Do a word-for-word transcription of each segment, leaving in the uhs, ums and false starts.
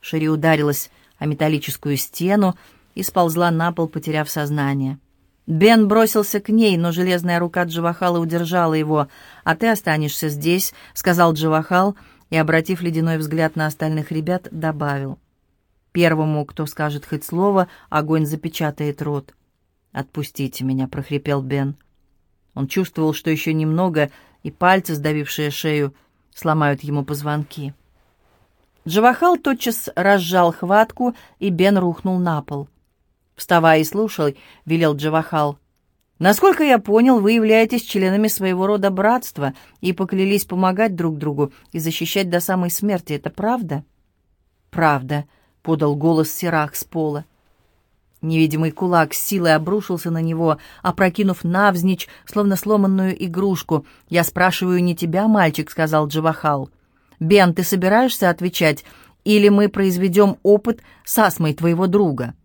Шерри ударилась о металлическую стену и сползла на пол, потеряв сознание. Бен бросился к ней, но железная рука Джавахала удержала его. «А ты останешься здесь», — сказал Джавахал, и, обратив ледяной взгляд на остальных ребят, добавил: «Первому, кто скажет хоть слово, огонь запечатает рот». «Отпустите меня», — прохрипел Бен. Он чувствовал, что еще немного, и пальцы, сдавившие шею, сломают ему позвонки. Джавахал тотчас разжал хватку, и Бен рухнул на пол. «Вставай и слушай», — велел Джавахал. «Насколько я понял, вы являетесь членами своего рода братства и поклялись помогать друг другу и защищать до самой смерти. Это правда?» «Правда», — подал голос Сирах с пола. Невидимый кулак с силой обрушился на него, опрокинув навзничь, словно сломанную игрушку. «Я спрашиваю не тебя, мальчик», — сказал Джавахал. «Бен, ты собираешься отвечать, или мы произведем опыт с астмой твоего друга?»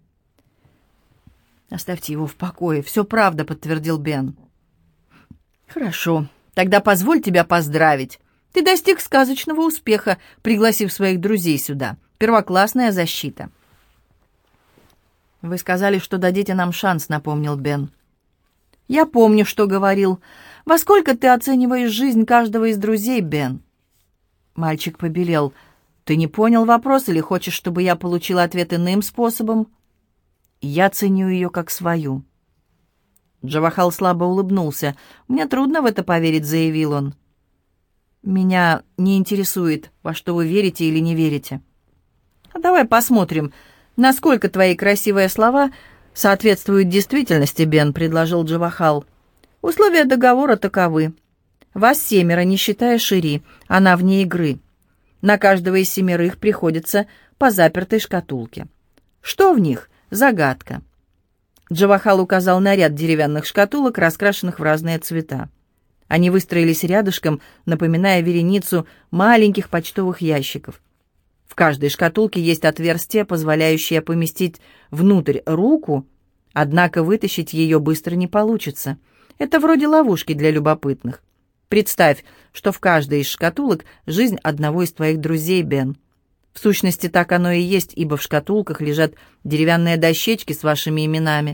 «Оставьте его в покое. Все правда», — подтвердил Бен. «Хорошо. Тогда позволь тебя поздравить. Ты достиг сказочного успеха, пригласив своих друзей сюда. Первоклассная защита». «Вы сказали, что дадите нам шанс», — напомнил Бен. «Я помню, что говорил. Во сколько ты оцениваешь жизнь каждого из друзей, Бен?» Мальчик побелел. «Ты не понял вопрос или хочешь, чтобы я получил ответ иным способом?» «Я ценю ее как свою». Джавахал слабо улыбнулся. «Мне трудно в это поверить», — заявил он. «Меня не интересует, во что вы верите или не верите. А давай посмотрим, насколько твои красивые слова соответствуют действительности, Бен», — предложил Джавахал. «Условия договора таковы. Вас семеро, не считая Шерри, она вне игры. На каждого из семерых приходится по запертой шкатулке. Что в них? Загадка». Джавахал указал на ряд деревянных шкатулок, раскрашенных в разные цвета. Они выстроились рядышком, напоминая вереницу маленьких почтовых ящиков. В каждой шкатулке есть отверстие, позволяющее поместить внутрь руку, однако вытащить ее быстро не получится. Это вроде ловушки для любопытных. Представь, что в каждой из шкатулок жизнь одного из твоих друзей, Бен. В сущности, так оно и есть, ибо в шкатулках лежат деревянные дощечки с вашими именами.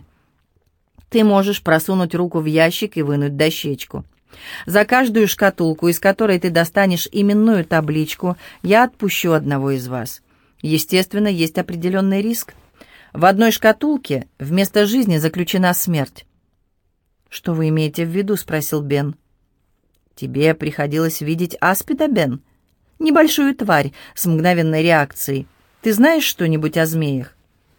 Ты можешь просунуть руку в ящик и вынуть дощечку. За каждую шкатулку, из которой ты достанешь именную табличку, я отпущу одного из вас. Естественно, есть определенный риск. В одной шкатулке вместо жизни заключена смерть. «Что вы имеете в виду?» — спросил Бен. «Тебе приходилось видеть аспида, Бен? Небольшую тварь с мгновенной реакцией. Ты знаешь что-нибудь о змеях?»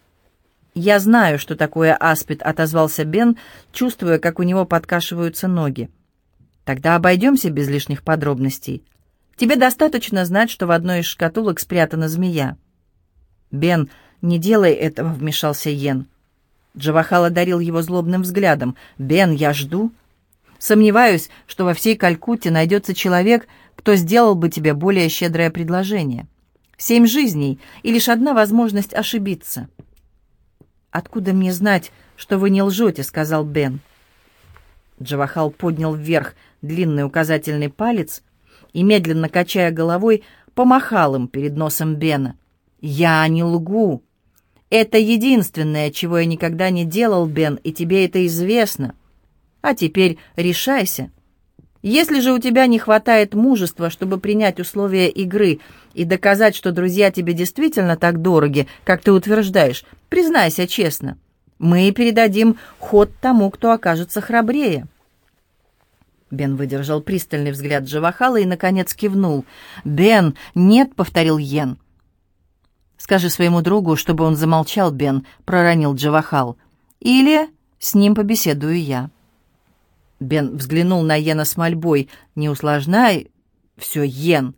«Я знаю, что такое аспид», — отозвался Бен, чувствуя, как у него подкашиваются ноги. «Тогда обойдемся без лишних подробностей. Тебе достаточно знать, что в одной из шкатулок спрятана змея». «Бен, не делай этого», — вмешался Йен. Джавахал одарил его злобным взглядом. «Бен, я жду. Сомневаюсь, что во всей Калькутте найдется человек, кто сделал бы тебе более щедрое предложение. Семь жизней и лишь одна возможность ошибиться». «Откуда мне знать, что вы не лжете?» — сказал Бен. Джавахал поднял вверх длинный указательный палец и, медленно качая головой, помахал им перед носом Бена. «Я не лгу. Это единственное, чего я никогда не делал, Бен, и тебе это известно. А теперь решайся. Если же у тебя не хватает мужества, чтобы принять условия игры и доказать, что друзья тебе действительно так дороги, как ты утверждаешь, признайся честно. Мы передадим ход тому, кто окажется храбрее». Бен выдержал пристальный взгляд Джавахала и, наконец, кивнул. «Бен, нет», — повторил Йен. «Скажи своему другу, чтобы он замолчал, Бен», — проронил Джавахал. «Или с ним побеседую я». Бен взглянул на Йена с мольбой. «Не усложняй все, Йен».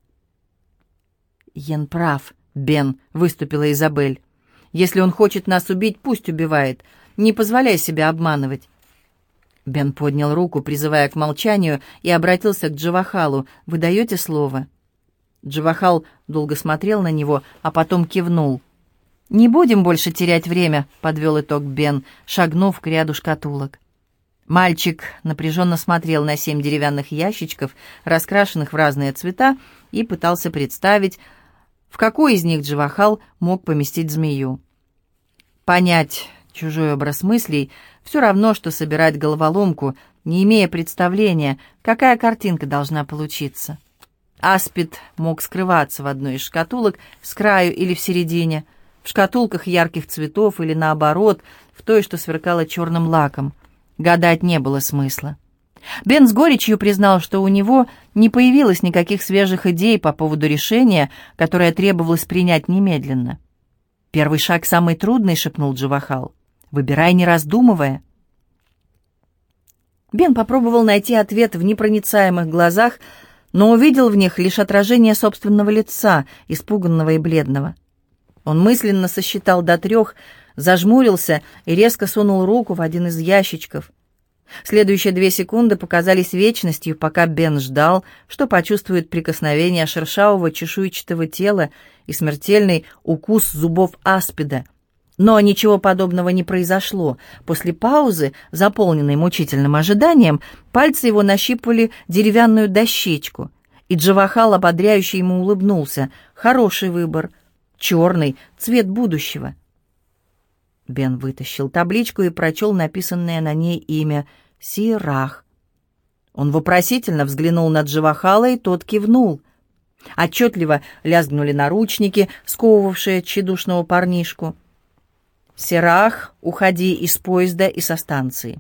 «Йен прав, Бен», — выступила Изабель. «Если он хочет нас убить, пусть убивает. Не позволяй себя обманывать». Бен поднял руку, призывая к молчанию, и обратился к Джавахалу. «Вы даете слово?» Джавахал долго смотрел на него, а потом кивнул. «Не будем больше терять время», — подвел итог Бен, шагнув к ряду шкатулок. Мальчик напряженно смотрел на семь деревянных ящичков, раскрашенных в разные цвета, и пытался представить, В какой из них Джавахал мог поместить змею? Понять чужой образ мыслей все равно, что собирать головоломку, не имея представления, какая картинка должна получиться. Аспид мог скрываться в одной из шкатулок с краю или в середине, в шкатулках ярких цветов или, наоборот, в той, что сверкала черным лаком. Гадать не было смысла. Бен с горечью признал, что у него не появилось никаких свежих идей по поводу решения, которое требовалось принять немедленно. «Первый шаг самый трудный», — шепнул Джавахал. «Выбирай, не раздумывая». Бен попробовал найти ответ в непроницаемых глазах, но увидел в них лишь отражение собственного лица, испуганного и бледного. Он мысленно сосчитал до трех, зажмурился и резко сунул руку в один из ящичков. Следующие две секунды показались вечностью, пока Бен ждал, что почувствует прикосновение шершавого чешуйчатого тела и смертельный укус зубов аспида. Но ничего подобного не произошло. После паузы, заполненной мучительным ожиданием, пальцы его нащипывали деревянную дощечку, и Джавахал ободряюще ему улыбнулся. Хороший выбор. Черный, цвет будущего. Бен вытащил табличку и прочел написанное на ней имя Сирах. Он вопросительно взглянул на Джавахала, и тот кивнул. Отчетливо лязгнули наручники, сковывавшие тщедушного парнишку. «Сирах, уходи из поезда и со станции».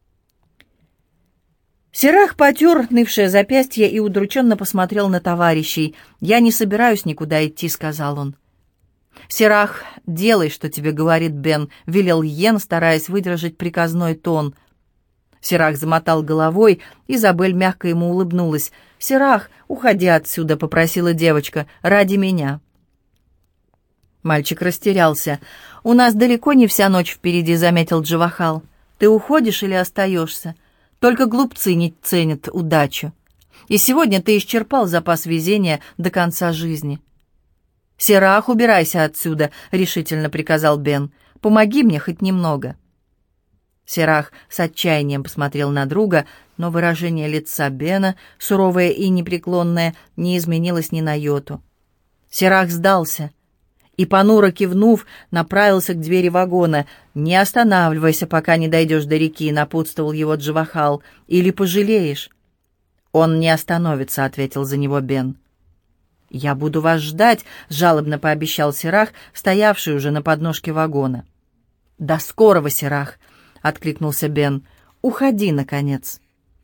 Сирах потер нывшее запястье и удрученно посмотрел на товарищей. «Я не собираюсь никуда идти», — сказал он. «Сирах, делай, что тебе говорит Бен», — велел Йен, стараясь выдержать приказной тон. Сирах замотал головой, Изабель мягко ему улыбнулась. «Сирах, уходи отсюда», — попросила девочка, — «ради меня». Мальчик растерялся. «У нас далеко не вся ночь впереди», — заметил Джавахал. «Ты уходишь или остаешься? Только глупцы не ценят удачу. И сегодня ты исчерпал запас везения до конца жизни». «Сирах, убирайся отсюда», — решительно приказал Бен. «Помоги мне хоть немного». Сирах с отчаянием посмотрел на друга, но выражение лица Бена, суровое и непреклонное, не изменилось ни на йоту. Сирах сдался и, понуро кивнув, направился к двери вагона. «Не останавливайся, пока не дойдешь до реки», — напутствовал его Джавахал, — «или пожалеешь». «Он не остановится», — ответил за него Бен. «Я буду вас ждать», — жалобно пообещал Сирах, стоявший уже на подножке вагона. «До скорого, Сирах», — откликнулся Бен. «Уходи, наконец».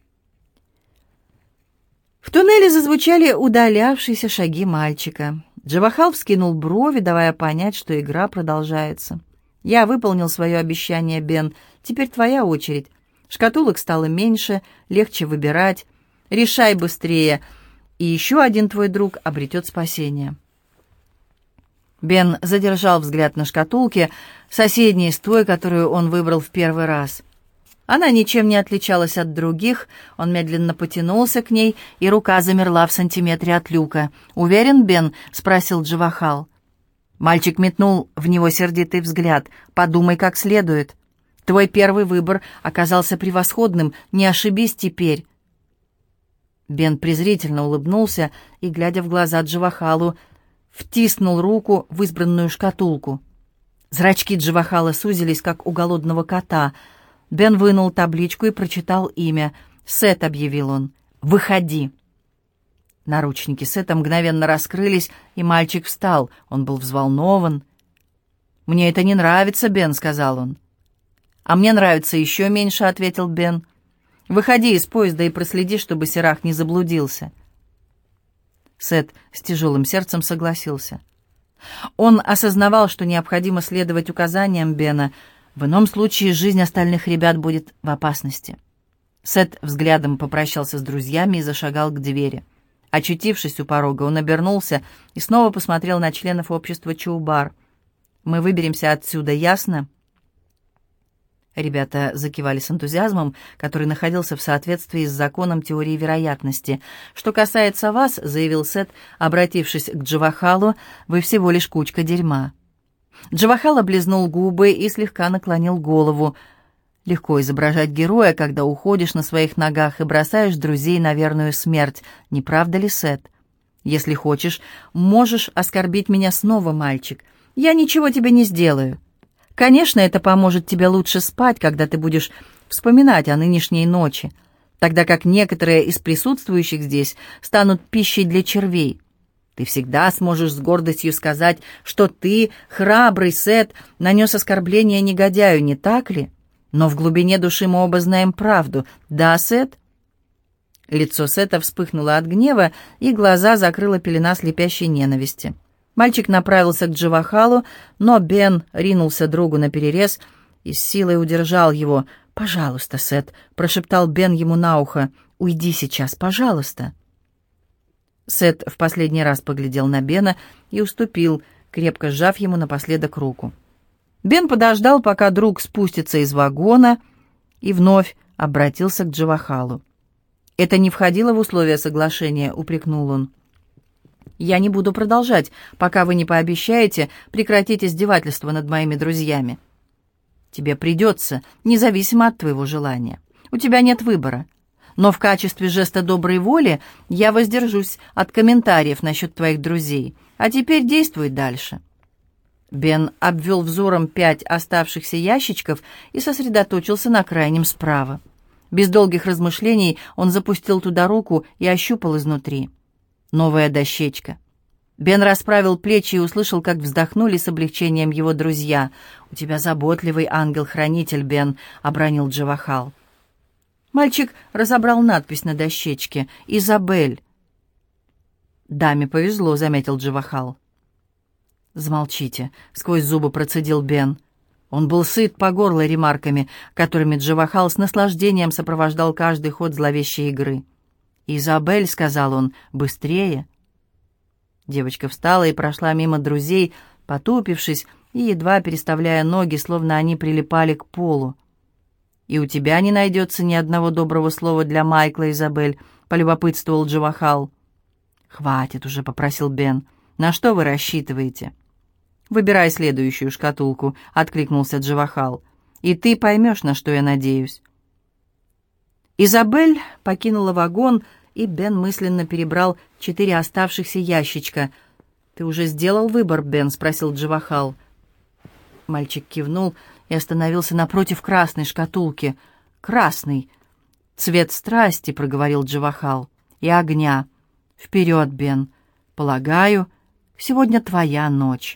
В туннеле зазвучали удалявшиеся шаги мальчика. Джавахал вскинул брови, давая понять, что игра продолжается. «Я выполнил свое обещание, Бен. Теперь твоя очередь. Шкатулок стало меньше, легче выбирать. Решай быстрее, и еще один твой друг обретет спасение». Бен задержал взгляд на шкатулке, соседней с той, которую он выбрал в первый раз. Она ничем не отличалась от других. Он медленно потянулся к ней, и рука замерла в сантиметре от люка. «Уверен, Бен?» — спросил Джавахал. Мальчик метнул в него сердитый взгляд. «Подумай как следует. Твой первый выбор оказался превосходным. Не ошибись теперь». Бен презрительно улыбнулся и, глядя в глаза Джавахалу, втиснул руку в избранную шкатулку. Зрачки Джавахала сузились, как у голодного кота. Бен вынул табличку и прочитал имя. «Сет», — объявил он, — «выходи». Наручники Сета мгновенно раскрылись, и мальчик встал. Он был взволнован. «Мне это не нравится, Бен», — сказал он. «А мне нравится еще меньше», — ответил Бен. «Выходи из поезда и проследи, чтобы Сирах не заблудился». Сет с тяжелым сердцем согласился. Он осознавал, что необходимо следовать указаниям Бена. В ином случае жизнь остальных ребят будет в опасности. Сет взглядом попрощался с друзьями и зашагал к двери. Очутившись у порога, он обернулся и снова посмотрел на членов общества Чоубар. «Мы выберемся отсюда, ясно?» Ребята закивали с энтузиазмом, который находился в соответствии с законом теории вероятности. «Что касается вас, — заявил Сет, обратившись к Джавахалу, — вы всего лишь кучка дерьма». Джавахал облизнул губы и слегка наклонил голову. Легко изображать героя, когда уходишь на своих ногах и бросаешь друзей на верную смерть, не правда ли, Сет? Если хочешь, можешь оскорбить меня снова, мальчик. Я ничего тебе не сделаю. Конечно, это поможет тебе лучше спать, когда ты будешь вспоминать о нынешней ночи, тогда как некоторые из присутствующих здесь станут пищей для червей. Ты всегда сможешь с гордостью сказать, что ты, храбрый Сет, нанес оскорбление негодяю, не так ли? Но в глубине души мы оба знаем правду. Да, Сет?» Лицо Сета вспыхнуло от гнева, и глаза закрыла пелена слепящей ненависти. Мальчик направился к Джавахалу, но Бен ринулся другу наперерез и с силой удержал его. «Пожалуйста, Сет», — прошептал Бен ему на ухо, — «уйди сейчас, пожалуйста». Сет в последний раз поглядел на Бена и уступил, крепко сжав ему напоследок руку. Бен подождал, пока друг спустится из вагона, и вновь обратился к Джавахалу. «Это не входило в условия соглашения», — упрекнул он. «Я не буду продолжать, пока вы не пообещаете прекратить издевательство над моими друзьями. Тебе придется, независимо от твоего желания. У тебя нет выбора. Но в качестве жеста доброй воли я воздержусь от комментариев насчет твоих друзей. А теперь действуй дальше». Бен обвел взором пять оставшихся ящичков и сосредоточился на крайнем справа. Без долгих размышлений он запустил туда руку и ощупал изнутри. Новая дощечка. Бен расправил плечи и услышал, как вздохнули с облегчением его друзья. «У тебя заботливый ангел-хранитель, Бен», — обронил Джавахал. Мальчик разобрал надпись на дощечке. «Изабель». «Даме повезло», — заметил Джавахал. «Замолчите», — сквозь зубы процедил Бен. Он был сыт по горло ремарками, которыми Джавахал с наслаждением сопровождал каждый ход зловещей игры. «Изабель», — сказал он, — «быстрее». Девочка встала и прошла мимо друзей, потупившись и едва переставляя ноги, словно они прилипали к полу. «И у тебя не найдется ни одного доброго слова для Майкла, Изабель», — полюбопытствовал Джавахал. «Хватит уже», — попросил Бен. «На что вы рассчитываете?» «Выбирай следующую шкатулку», — откликнулся Джавахал. «И ты поймешь, на что я надеюсь». Изабель покинула вагон, и Бен мысленно перебрал четыре оставшихся ящичка. «Ты уже сделал выбор, Бен?» — спросил Джавахал. Мальчик кивнул и остановился напротив красной шкатулки. «Красный! Цвет страсти», — проговорил Джавахал, — «и огня. Вперед, Бен! Полагаю, сегодня твоя ночь».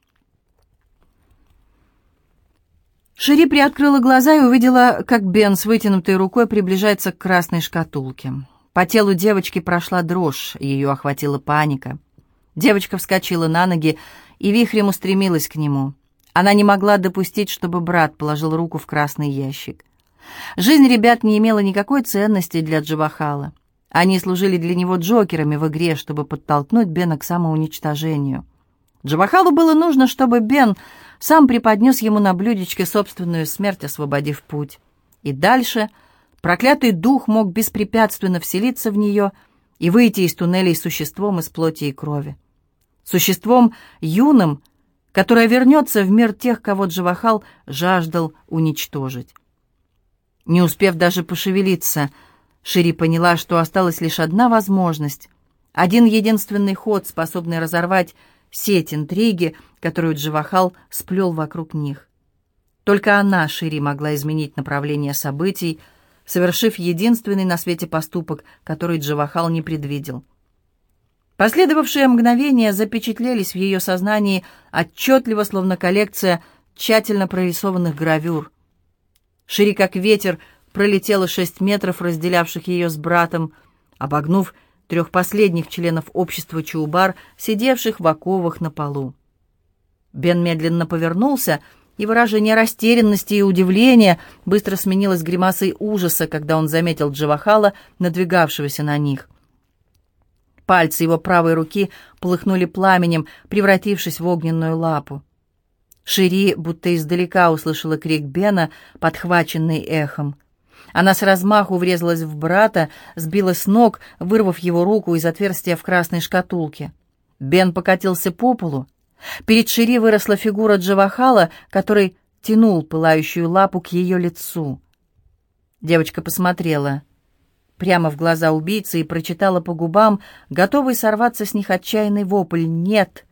Шири приоткрыла глаза и увидела, как Бен с вытянутой рукой приближается к красной шкатулке. По телу девочки прошла дрожь, ее охватила паника. Девочка вскочила на ноги и вихрем устремилась к нему. Она не могла допустить, чтобы брат положил руку в красный ящик. Жизнь ребят не имела никакой ценности для Джавахала. Они служили для него джокерами в игре, чтобы подтолкнуть Бена к самоуничтожению. Джавахалу было нужно, чтобы Бен сам преподнес ему на блюдечке собственную смерть, освободив путь. И дальше проклятый дух мог беспрепятственно вселиться в нее и выйти из туннелей существом из плоти и крови. Существом юным, которое вернется в мир тех, кого Джавахал жаждал уничтожить. Не успев даже пошевелиться, Шири поняла, что осталась лишь одна возможность, один единственный ход, способный разорвать сеть интриги, которую Джавахал сплел вокруг них. Только она, Шири, могла изменить направление событий, совершив единственный на свете поступок, который Джавахал не предвидел. Последовавшие мгновения запечатлелись в ее сознании отчетливо, словно коллекция тщательно прорисованных гравюр. Шири, как ветер, пролетела шесть метров, разделявших ее с братом, обогнув трех последних членов общества Чаубар, сидевших в оковах на полу. Бен медленно повернулся, и выражение растерянности и удивления быстро сменилось гримасой ужаса, когда он заметил Джавахала, надвигавшегося на них. Пальцы его правой руки полыхнули пламенем, превратившись в огненную лапу. Шири будто издалека услышала крик Бена, подхваченный эхом. Она с размаху врезалась в брата, сбила с ног, вырвав его руку из отверстия в красной шкатулке. Бен покатился по полу. Перед Шири выросла фигура Джавахала, который тянул пылающую лапу к ее лицу. Девочка посмотрела. прямо в глаза убийцы и прочитала по губам, готовый сорваться с них отчаянный вопль «Нет!».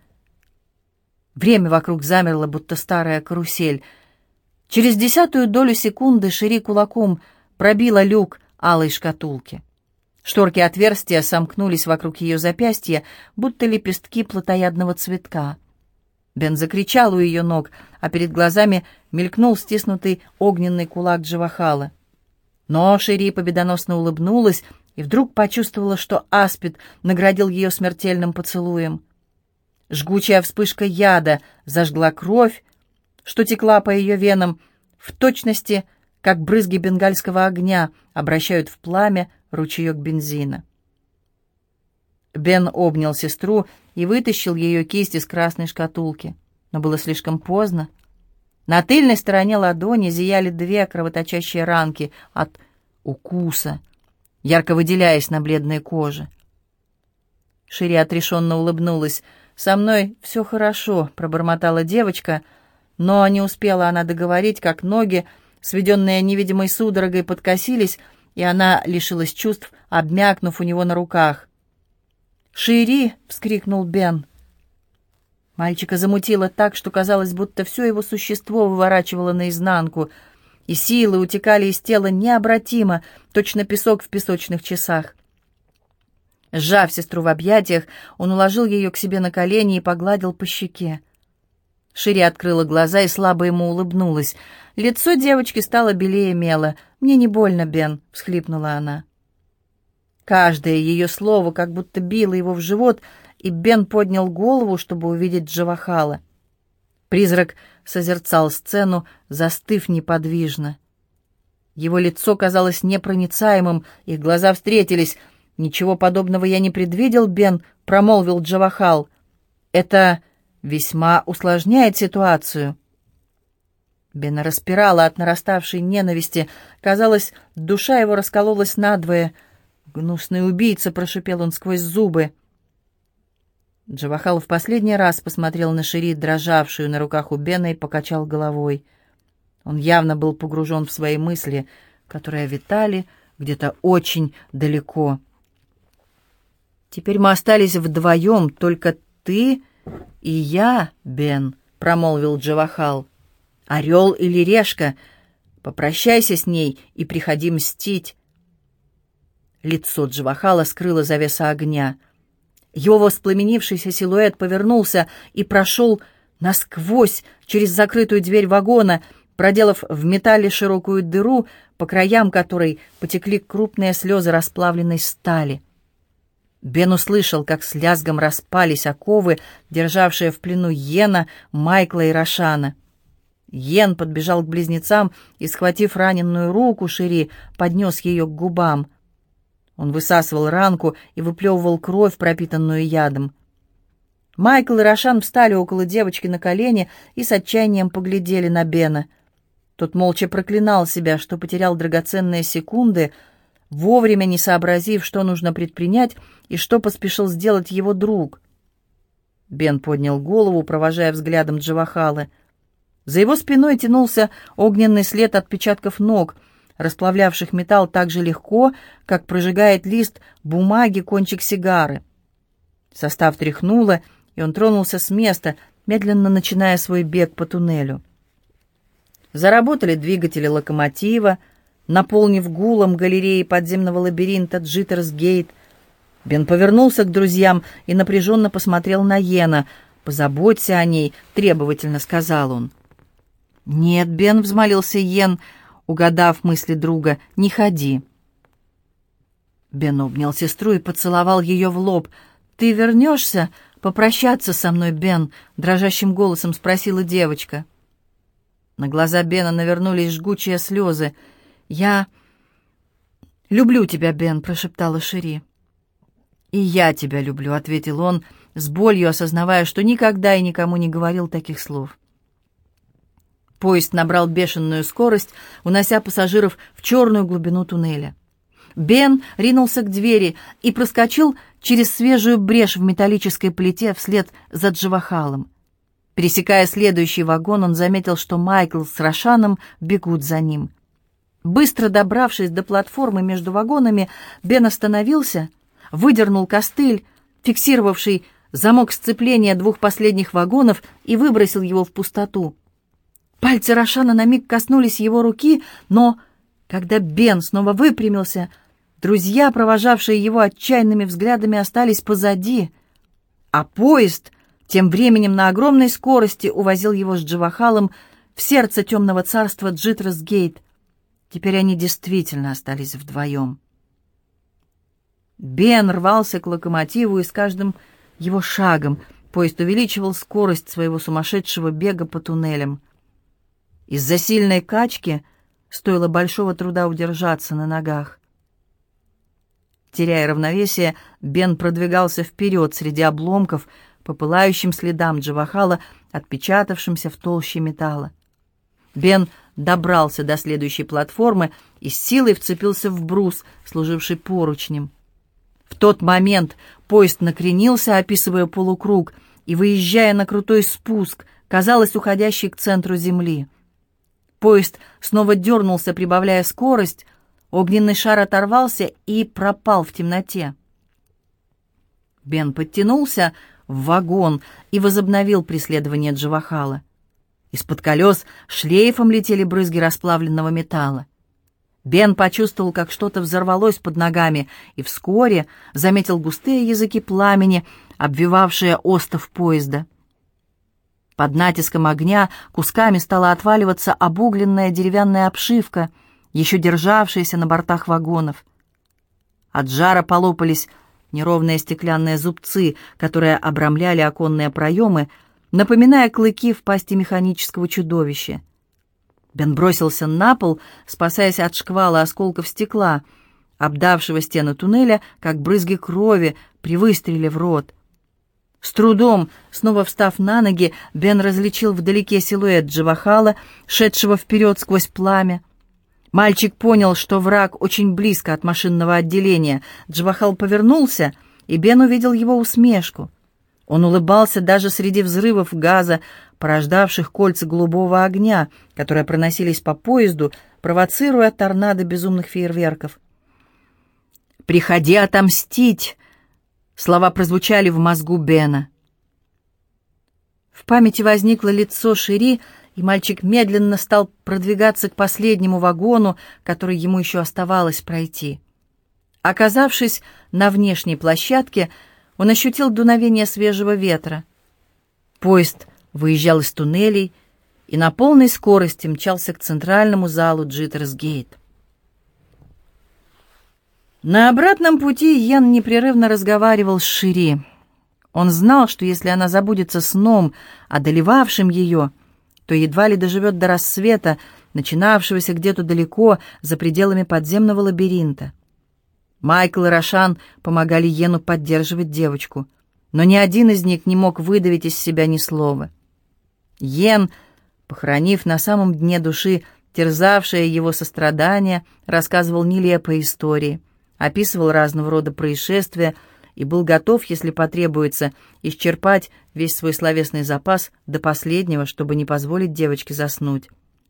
Время вокруг замерло, будто старая карусель. Через десятую долю секунды Шери кулаком пробила люк алой шкатулки. Шторки отверстия сомкнулись вокруг ее запястья, будто лепестки плотоядного цветка. Бен закричал у ее ног, а перед глазами мелькнул стиснутый огненный кулак Джавахала. Но Шери победоносно улыбнулась и вдруг почувствовала, что Аспид наградил ее смертельным поцелуем. Жгучая вспышка яда зажгла кровь, что текла по ее венам, в точности, как брызги бенгальского огня обращают в пламя ручеек бензина. Бен обнял сестру и вытащил ее кисть из красной шкатулки. Но было слишком поздно. На тыльной стороне ладони зияли две кровоточащие ранки от укуса, ярко выделяясь на бледной коже. Шири отрешенно улыбнулась. «Со мной все хорошо», — пробормотала девочка, но не успела она договорить, как ноги, сведенные невидимой судорогой, подкосились, и она лишилась чувств, обмякнув у него на руках. «Шири!» — вскрикнул Бен. Мальчика замутило так, что казалось, будто все его существо выворачивало наизнанку, и силы утекали из тела необратимо, точно песок в песочных часах. Сжав сестру в объятиях, он уложил ее к себе на колени и погладил по щеке. Шири открыла глаза и слабо ему улыбнулась. Лицо девочки стало белее мела. «Мне не больно, Бен», — всхлипнула она. Каждое ее слово как будто било его в живот, и Бен поднял голову, чтобы увидеть Джавахала. Призрак созерцал сцену, застыв неподвижно. Его лицо казалось непроницаемым, их глаза встретились. «Ничего подобного я не предвидел, Бен», — промолвил Джавахал. «Это весьма усложняет ситуацию». Бена распирала от нараставшей ненависти. Казалось, душа его раскололась надвое. «Гнусный убийца», — прошипел он сквозь зубы. Джавахал в последний раз посмотрел на Шири, дрожавшую на руках у Бена, и покачал головой. Он явно был погружен в свои мысли, которые витали где-то очень далеко. «Теперь мы остались вдвоем, только ты и я, Бен», — промолвил Джавахал. «Орел или решка, попрощайся с ней и приходи мстить». Лицо Джавахала скрыло завеса огня. Его воспламенившийся силуэт повернулся и прошел насквозь через закрытую дверь вагона, проделав в металле широкую дыру, по краям которой потекли крупные слезы расплавленной стали. Бен услышал, как с лязгом распались оковы, державшие в плену Йена, Майкла и Рошана. Йен подбежал к близнецам и, схватив раненую руку Шири, поднес ее к губам. Он высасывал ранку и выплевывал кровь, пропитанную ядом. Майкл и Рошан встали около девочки на колени и с отчаянием поглядели на Бена. Тот молча проклинал себя, что потерял драгоценные секунды, вовремя не сообразив, что нужно предпринять и что поспешил сделать его друг. Бен поднял голову, провожая взглядом Джавахала. За его спиной тянулся огненный след отпечатков ног, расплавлявших металл так же легко, как прожигает лист бумаги кончик сигары. Состав тряхнуло, и он тронулся с места, медленно начиная свой бег по туннелю. Заработали двигатели локомотива, наполнив гулом галереи подземного лабиринта Джиттерс-Гейт. Бен повернулся к друзьям и напряженно посмотрел на Йена. «Позаботься о ней», — требовательно сказал он. «Нет, Бен», — взмолился Йен, угадав мысли друга, — «не ходи». Бен обнял сестру и поцеловал ее в лоб. «Ты вернешься попрощаться со мной, Бен?» — дрожащим голосом спросила девочка. На глаза Бена навернулись жгучие слезы. «Я люблю тебя, Бен», — прошептала Шири. «И я тебя люблю», — ответил он, с болью осознавая, что никогда и никому не говорил таких слов. Поезд набрал бешеную скорость, унося пассажиров в черную глубину туннеля. Бен ринулся к двери и проскочил через свежую брешь в металлической плите вслед за Джавахалом. Пересекая следующий вагон, он заметил, что Майкл с Рошаном бегут за ним. Быстро добравшись до платформы между вагонами, Бен остановился, выдернул костыль, фиксировавший замок сцепления двух последних вагонов, и выбросил его в пустоту. Пальцы Рошана на миг коснулись его руки, но, когда Бен снова выпрямился, друзья, провожавшие его отчаянными взглядами, остались позади, а поезд тем временем на огромной скорости увозил его с Джавахалом в сердце темного царства Джитрас-Гейт. Теперь они действительно остались вдвоем. Бен рвался к локомотиву, и с каждым его шагом поезд увеличивал скорость своего сумасшедшего бега по туннелям. Из-за сильной качки стоило большого труда удержаться на ногах. Теряя равновесие, Бен продвигался вперед среди обломков по пылающим следам Джавахала, отпечатавшимся в толще металла. Бен добрался до следующей платформы и с силой вцепился в брус, служивший поручнем. В тот момент поезд накренился, описывая полукруг, и, выезжая на крутой спуск, казалось, уходящий к центру земли. Поезд снова дернулся, прибавляя скорость, огненный шар оторвался и пропал в темноте. Бен подтянулся в вагон и возобновил преследование Джавахала. Из-под колес шлейфом летели брызги расплавленного металла. Бен почувствовал, как что-то взорвалось под ногами, и вскоре заметил густые языки пламени, обвивавшие остов поезда. Под натиском огня кусками стала отваливаться обугленная деревянная обшивка, еще державшаяся на бортах вагонов. От жара полопались неровные стеклянные зубцы, которые обрамляли оконные проемы, напоминая клыки в пасти механического чудовища. Бен бросился на пол, спасаясь от шквала осколков стекла, обдавшего стены туннеля, как брызги крови при выстреле в рот. С трудом, снова встав на ноги, Бен различил вдалеке силуэт Джавахала, шедшего вперед сквозь пламя. Мальчик понял, что враг очень близко от машинного отделения. Джавахал повернулся, и Бен увидел его усмешку. Он улыбался даже среди взрывов газа, порождавших кольца голубого огня, которые проносились по поезду, провоцируя торнадо безумных фейерверков. «Приходи отомстить!» Слова прозвучали в мозгу Бена. В памяти возникло лицо Шири, и мальчик медленно стал продвигаться к последнему вагону, который ему еще оставалось пройти. Оказавшись на внешней площадке, он ощутил дуновение свежего ветра. Поезд выезжал из туннелей и на полной скорости мчался к центральному залу Джитрас-Гейт. На обратном пути Йен непрерывно разговаривал с Шири. Он знал, что если она забудется сном, одолевавшим ее, то едва ли доживет до рассвета, начинавшегося где-то далеко, за пределами подземного лабиринта. Майкл и Рошан помогали Йену поддерживать девочку, но ни один из них не мог выдавить из себя ни слова. Йен, похоронив на самом дне души терзавшее его сострадание, рассказывал нелепые истории, описывал разного рода происшествия и был готов, если потребуется, исчерпать весь свой словесный запас до последнего, чтобы не позволить девочке заснуть.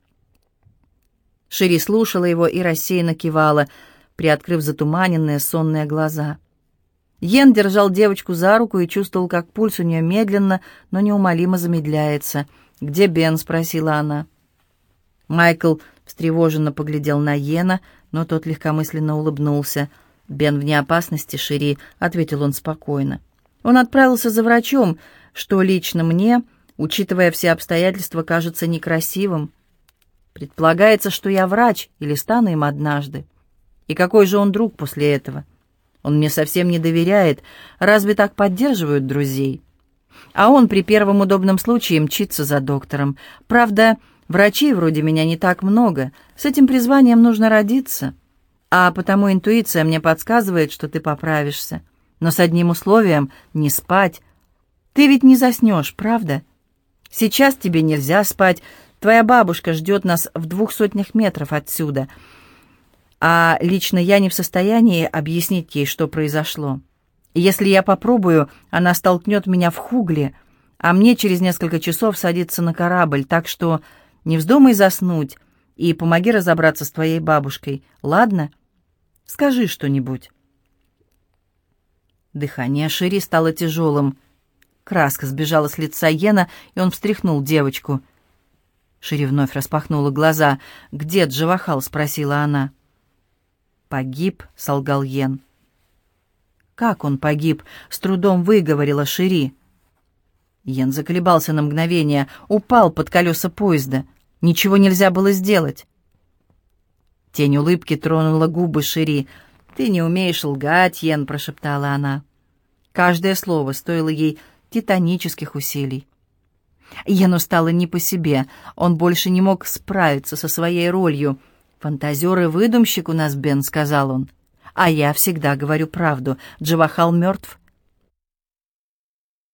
Шири слушала его и рассеянно кивала, приоткрыв затуманенные сонные глаза. Йен держал девочку за руку и чувствовал, как пульс у нее медленно, но неумолимо замедляется. «Где Бен?» — спросила она. Майкл встревоженно поглядел на Йена, но тот легкомысленно улыбнулся. «Бен вне опасности, Шири», — ответил он спокойно. «Он отправился за врачом, что лично мне, учитывая все обстоятельства, кажется некрасивым. Предполагается, что я врач или стану им однажды. И какой же он друг после этого? Он мне совсем не доверяет. Разве так поддерживают друзей? А он при первом удобном случае мчится за доктором. Правда, врачей вроде меня не так много. С этим призванием нужно родиться. А потому интуиция мне подсказывает, что ты поправишься. Но с одним условием — не спать. Ты ведь не заснешь, правда? Сейчас тебе нельзя спать. Твоя бабушка ждет нас в двух сотнях метров отсюда. А лично я не в состоянии объяснить ей, что произошло. И если я попробую, она столкнет меня в Хугли, а мне через несколько часов садиться на корабль, так что не вздумай заснуть, и помоги разобраться с твоей бабушкой, ладно? Скажи что-нибудь». Дыхание Шири стало тяжелым. Краска сбежала с лица Йена, и он встряхнул девочку. Шири вновь распахнула глаза. «Где Джавахал?» — спросила она. «Погиб», — солгал Йен. «Как он погиб?» — с трудом выговорила Шири. Йен заколебался на мгновение, упал под колеса поезда. Ничего нельзя было сделать. Тень улыбки тронула губы Шири. «Ты не умеешь лгать, Йен», — прошептала она. Каждое слово стоило ей титанических усилий. Йену стало не по себе. Он больше не мог справиться со своей ролью. «Фантазер и выдумщик у нас, Бен», — сказал он. «А я всегда говорю правду. Джавахал мертв.